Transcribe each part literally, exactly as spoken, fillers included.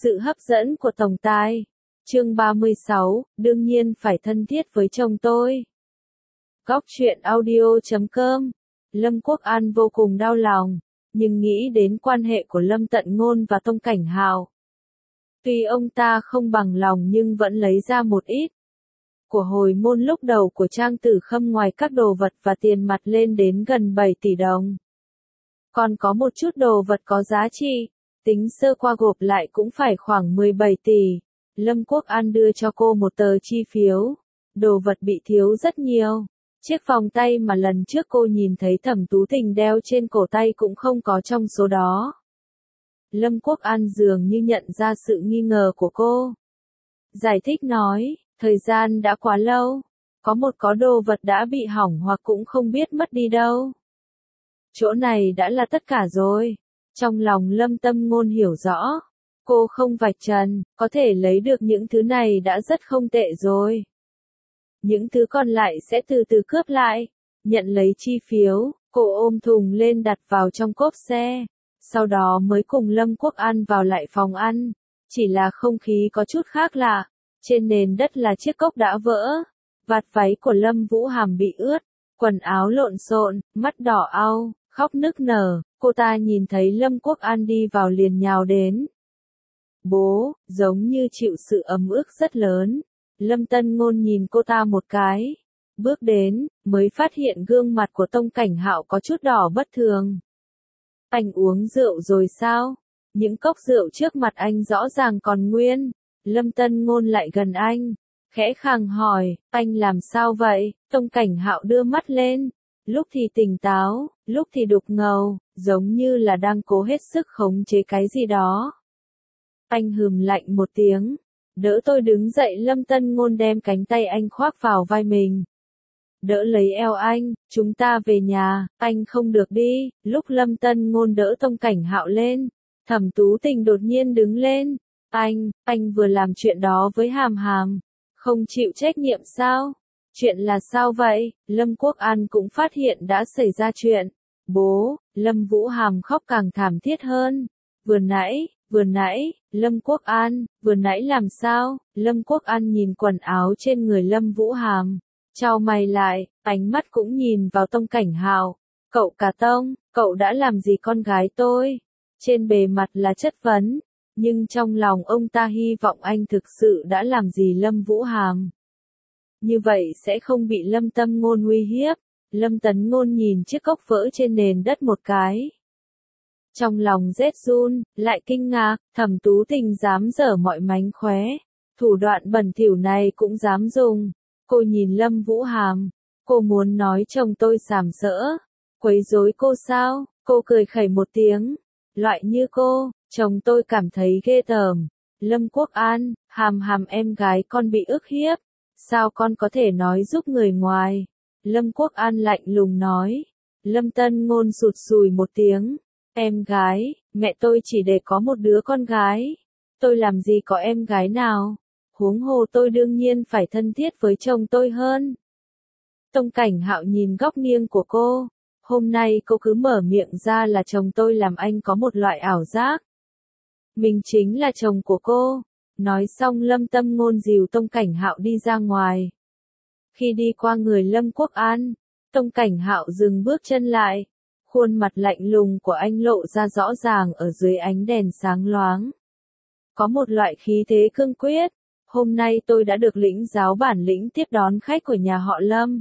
Sự hấp dẫn của tổng tài. Chương ba mươi sáu, đương nhiên phải thân thiết với chồng tôi. Góc truyện audio chấm com. Lâm Quốc An vô cùng đau lòng, nhưng nghĩ đến quan hệ của Lâm Tận Ngôn và Tông Cảnh Hạo. Tuy ông ta không bằng lòng nhưng vẫn lấy ra một ít của hồi môn lúc đầu của Trang Tử Khâm, ngoài các đồ vật và tiền mặt lên đến gần bảy tỷ đồng. Còn có một chút đồ vật có giá trị, tính sơ qua gộp lại cũng phải khoảng mười bảy tỷ. Lâm Quốc An đưa cho cô một tờ chi phiếu. Đồ vật bị thiếu rất nhiều. Chiếc vòng tay mà lần trước cô nhìn thấy Thẩm Tú Tình đeo trên cổ tay cũng không có trong số đó. Lâm Quốc An dường như nhận ra sự nghi ngờ của cô. Giải thích nói, thời gian đã quá lâu. Có một có đồ vật đã bị hỏng hoặc cũng không biết mất đi đâu. Chỗ này đã là tất cả rồi. Trong lòng Lâm Tâm Ngôn hiểu rõ. Cô không vạch trần, có thể lấy được những thứ này đã rất không tệ rồi. Những thứ còn lại sẽ từ từ cướp lại. Nhận lấy chi phiếu, cô ôm thùng lên đặt vào trong cốp xe. Sau đó mới cùng Lâm Quốc An vào lại phòng ăn. Chỉ là không khí có chút khác lạ. Trên nền đất là chiếc cốc đã vỡ. Vạt váy của Lâm Vũ Hàm bị ướt. Quần áo lộn xộn, mắt đỏ au, khóc nức nở. Cô ta nhìn thấy Lâm Quốc An đi vào liền nhào đến. Bố, giống như chịu sự ấm ức rất lớn. Lâm Tân Ngôn nhìn cô ta một cái. Bước đến, mới phát hiện gương mặt của Tông Cảnh Hạo có chút đỏ bất thường. Anh uống rượu rồi sao? Những cốc rượu trước mặt anh rõ ràng còn nguyên. Lâm Tân Ngôn lại gần anh. Khẽ khàng hỏi, anh làm sao vậy? Tông Cảnh Hạo đưa mắt lên. Lúc thì tỉnh táo, lúc thì đục ngầu, giống như là đang cố hết sức khống chế cái gì đó. Anh hừm lạnh một tiếng. Đỡ tôi đứng dậy. Lâm Tân Ngôn đem cánh tay anh khoác vào vai mình. Đỡ lấy eo anh, chúng ta về nhà, anh không được đi. Lúc Lâm Tân Ngôn đỡ Tông Cảnh Hạo lên, Thẩm Tú Tình đột nhiên đứng lên. Anh, anh vừa làm chuyện đó với Hàm Hàm. Không chịu trách nhiệm sao? Chuyện là sao vậy? Lâm Quốc An cũng phát hiện đã xảy ra chuyện. Bố, Lâm Vũ Hàm khóc càng thảm thiết hơn. Vừa nãy, vừa nãy, Lâm Quốc An, vừa nãy làm sao? Lâm Quốc An nhìn quần áo trên người Lâm Vũ Hàm. Chau mày lại, ánh mắt cũng nhìn vào Tông Cảnh Hạo. Cậu cả Tông, cậu đã làm gì con gái tôi? Trên bề mặt là chất vấn. Nhưng trong lòng ông ta hy vọng anh thực sự đã làm gì Lâm Vũ Hàm. Như vậy sẽ không bị Lâm Tâm Ngôn uy hiếp. Lâm Tấn Ngôn nhìn chiếc cốc vỡ trên nền đất một cái. Trong lòng rét run, lại kinh ngạc, Thẩm Tú Tình dám dở mọi mánh khóe. Thủ đoạn bẩn thỉu này cũng dám dùng. Cô nhìn Lâm Vũ Hàm. Cô muốn nói chồng tôi sàm sỡ. Quấy rối cô sao? Cô cười khẩy một tiếng. Loại như cô, chồng tôi cảm thấy ghê tởm. Lâm Quốc An, Hàm Hàm em gái con bị ức hiếp. Sao con có thể nói giúp người ngoài? Lâm Quốc An lạnh lùng nói. Lâm Tân Ngôn sụt sùi một tiếng. Em gái, mẹ tôi chỉ để có một đứa con gái. Tôi làm gì có em gái nào? Huống hồ tôi đương nhiên phải thân thiết với chồng tôi hơn. Tông Cảnh Hạo nhìn góc nghiêng của cô. Hôm nay cô cứ mở miệng ra là chồng tôi làm anh có một loại ảo giác. Mình chính là chồng của cô. Nói xong Lâm Tâm Ngôn dìu Tông Cảnh Hạo đi ra ngoài. Khi đi qua người Lâm Quốc An, Tông Cảnh Hạo dừng bước chân lại. Khuôn mặt lạnh lùng của anh lộ ra rõ ràng ở dưới ánh đèn sáng loáng. Có một loại khí thế cương quyết. Hôm nay tôi đã được lĩnh giáo bản lĩnh tiếp đón khách của nhà họ Lâm.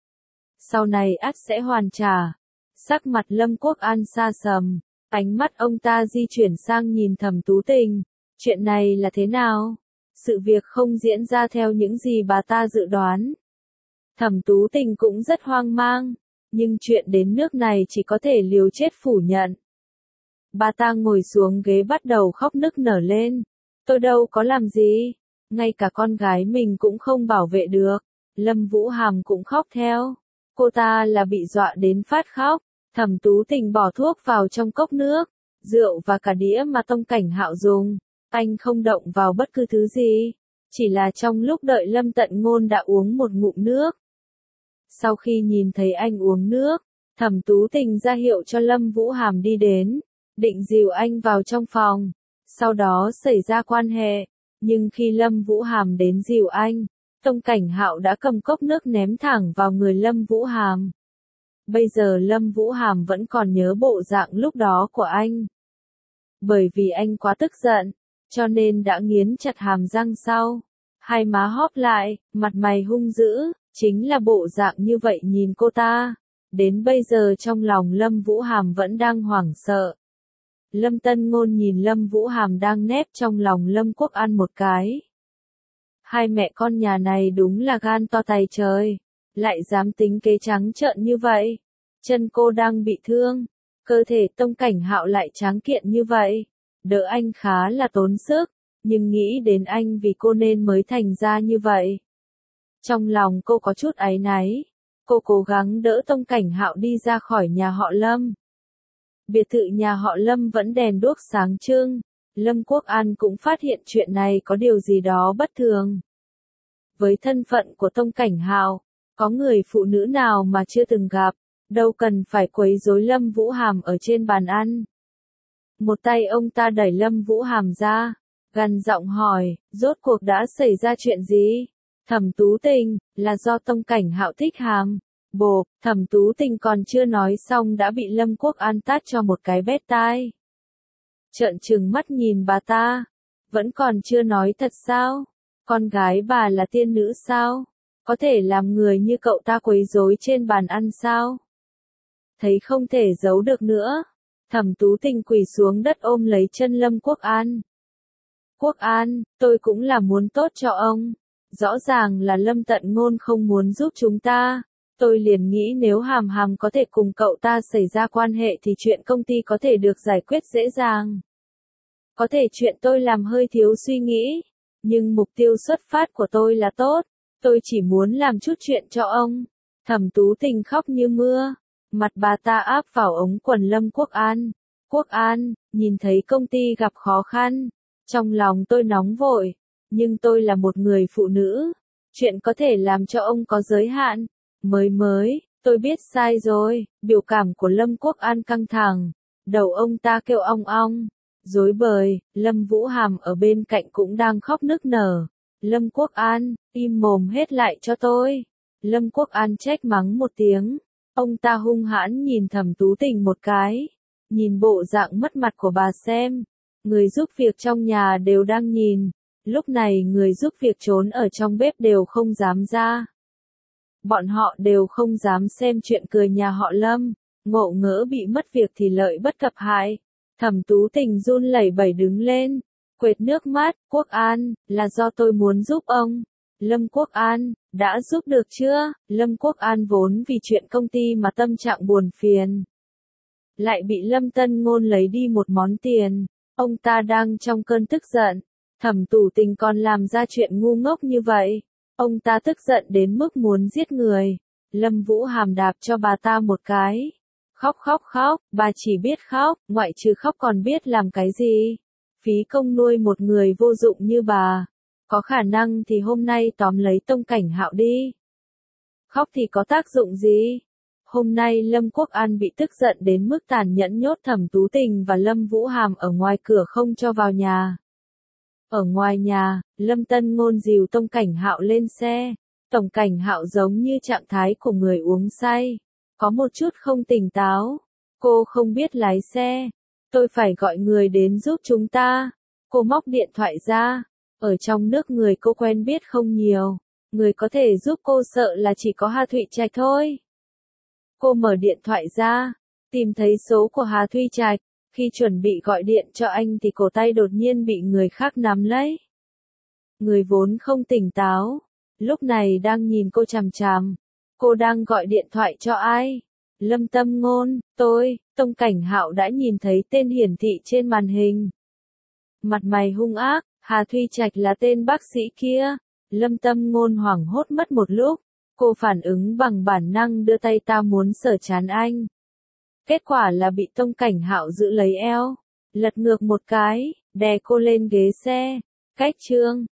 Sau này ắt sẽ hoàn trả. Sắc mặt Lâm Quốc An xa sầm. Ánh mắt ông ta di chuyển sang nhìn Thẩm Tú Tình. Chuyện này là thế nào? Sự việc không diễn ra theo những gì bà ta dự đoán. Thẩm Tú Tình cũng rất hoang mang. Nhưng chuyện đến nước này chỉ có thể liều chết phủ nhận. Bà ta ngồi xuống ghế bắt đầu khóc nức nở lên. Tôi đâu có làm gì. Ngay cả con gái mình cũng không bảo vệ được. Lâm Vũ Hàm cũng khóc theo. Cô ta là bị dọa đến phát khóc. Thẩm Tú Tình bỏ thuốc vào trong cốc nước, rượu và cả đĩa mà Tông Cảnh Hạo dùng. Anh không động vào bất cứ thứ gì. Chỉ là trong lúc đợi Lâm Tận Ngôn đã uống một ngụm nước. Sau khi nhìn thấy anh uống nước, Thẩm Tú Tình ra hiệu cho Lâm Vũ Hàm đi đến, định dìu anh vào trong phòng. sau đó xảy ra quan hệ, nhưng khi Lâm Vũ Hàm đến dìu anh, Tông Cảnh Hạo đã cầm cốc nước ném thẳng vào người Lâm Vũ Hàm. Bây giờ Lâm Vũ Hàm vẫn còn nhớ bộ dạng lúc đó của anh. Bởi vì anh quá tức giận, cho nên đã nghiến chặt hàm răng sau, hai má hóp lại, mặt mày hung dữ, chính là bộ dạng như vậy nhìn cô ta. Đến bây giờ trong lòng Lâm Vũ Hàm vẫn đang hoảng sợ. Lâm Tân Ngôn nhìn Lâm Vũ Hàm đang nép trong lòng Lâm Quốc An một cái. Hai mẹ con nhà này đúng là gan to tày trời, lại dám tính kế trắng trợn như vậy. Chân cô đang bị thương, cơ thể Tông Cảnh Hạo lại tráng kiện như vậy, đỡ anh khá là tốn sức, nhưng nghĩ đến anh vì cô nên mới thành ra như vậy. Trong lòng cô có chút áy náy, cô cố gắng đỡ Tông Cảnh Hạo đi ra khỏi nhà họ Lâm. Biệt thự nhà họ Lâm vẫn đèn đuốc sáng trưng, Lâm Quốc An cũng phát hiện chuyện này có điều gì đó bất thường. Với thân phận của Tông Cảnh Hạo, có người phụ nữ nào mà chưa từng gặp, đâu cần phải quấy rối Lâm Vũ Hàm ở trên bàn ăn. Một tay ông ta đẩy Lâm Vũ Hàm ra, gằn giọng hỏi, rốt cuộc đã xảy ra chuyện gì? Thẩm Tú Tình, là do Tông Cảnh Hạo thích Hàm. Bộp, Thẩm Tú Tình còn chưa nói xong đã bị Lâm Quốc An tát cho một cái bét tai. Trợn trừng mắt nhìn bà ta, vẫn còn chưa nói thật sao? Con gái bà là tiên nữ sao? Có thể làm người như cậu ta quấy rối trên bàn ăn sao? Thấy không thể giấu được nữa, Thẩm Tú Tình quỳ xuống đất ôm lấy chân Lâm Quốc An. Quốc An, tôi cũng là muốn tốt cho ông. Rõ ràng là Lâm Tận Ngôn không muốn giúp chúng ta. Tôi liền nghĩ nếu Hàm Hàm có thể cùng cậu ta xảy ra quan hệ thì chuyện công ty có thể được giải quyết dễ dàng. Có thể chuyện tôi làm hơi thiếu suy nghĩ, nhưng mục tiêu xuất phát của tôi là tốt. Tôi chỉ muốn làm chút chuyện cho ông. Thẩm Tú Tình khóc như mưa, mặt bà ta áp vào ống quần Lâm Quốc An. Quốc An, nhìn thấy công ty gặp khó khăn, trong lòng tôi nóng vội, nhưng tôi là một người phụ nữ, chuyện có thể làm cho ông có giới hạn. Mới mới, tôi biết sai rồi. Biểu cảm của Lâm Quốc An căng thẳng, đầu ông ta kêu ong ong, rối bời. Lâm Vũ Hàm ở bên cạnh cũng đang khóc nức nở. Lâm Quốc An, im mồm hết lại cho tôi. Lâm Quốc An trách mắng một tiếng, ông ta hung hãn nhìn Thẩm Tú Tình một cái, nhìn bộ dạng mất mặt của bà xem. Người giúp việc trong nhà đều đang nhìn, lúc này người giúp việc trốn ở trong bếp đều không dám ra. Bọn họ đều không dám xem chuyện cười nhà họ Lâm, ngộ ngỡ bị mất việc thì lợi bất cập hại. Thẩm Tú Tình run lẩy bẩy đứng lên, quệt nước mắt, Quốc An, là do tôi muốn giúp ông. Lâm Quốc An, đã giúp được chưa? Lâm Quốc An vốn vì chuyện công ty mà tâm trạng buồn phiền. Lại bị Lâm Tân Ngôn lấy đi một món tiền, ông ta đang trong cơn tức giận. Thẩm Tú Tình còn làm ra chuyện ngu ngốc như vậy. Ông ta tức giận đến mức muốn giết người. Lâm Vũ Hàm đạp cho bà ta một cái. Khóc khóc khóc, bà chỉ biết khóc, ngoại trừ khóc còn biết làm cái gì? Phí công nuôi một người vô dụng như bà. Có khả năng thì hôm nay tóm lấy Tông Cảnh Hạo đi. Khóc thì có tác dụng gì? Hôm nay Lâm Quốc An bị tức giận đến mức tàn nhẫn nhốt Thẩm Tú Tình và Lâm Vũ Hàm ở ngoài cửa không cho vào nhà. Ở ngoài nhà, Lâm Tân Ngôn dìu Tông Cảnh Hạo lên xe. Tổng Cảnh Hạo giống như trạng thái của người uống say, có một chút không tỉnh táo. Cô không biết lái xe, tôi phải gọi người đến giúp chúng ta. Cô móc điện thoại ra, ở trong nước người cô quen biết không nhiều, người có thể giúp cô sợ là chỉ có Hà Thụy Trạch thôi. Cô mở điện thoại ra, tìm thấy số của Hà Thụy Trạch. Khi chuẩn bị gọi điện cho anh thì cổ tay đột nhiên bị người khác nắm lấy. Người vốn không tỉnh táo, lúc này đang nhìn cô chằm chằm. Cô đang gọi điện thoại cho ai? Lâm Tâm Ngôn, tôi. Tông Cảnh Hạo đã nhìn thấy tên hiển thị trên màn hình. Mặt mày hung ác, Hà Thụy Trạch là tên bác sĩ kia. Lâm Tâm Ngôn hoảng hốt mất một lúc. Cô phản ứng bằng bản năng đưa tay ta muốn sờ trán anh. Kết quả là bị Tông Cảnh Hạo giữ lấy eo, lật ngược một cái, đè cô lên ghế xe. Cách chương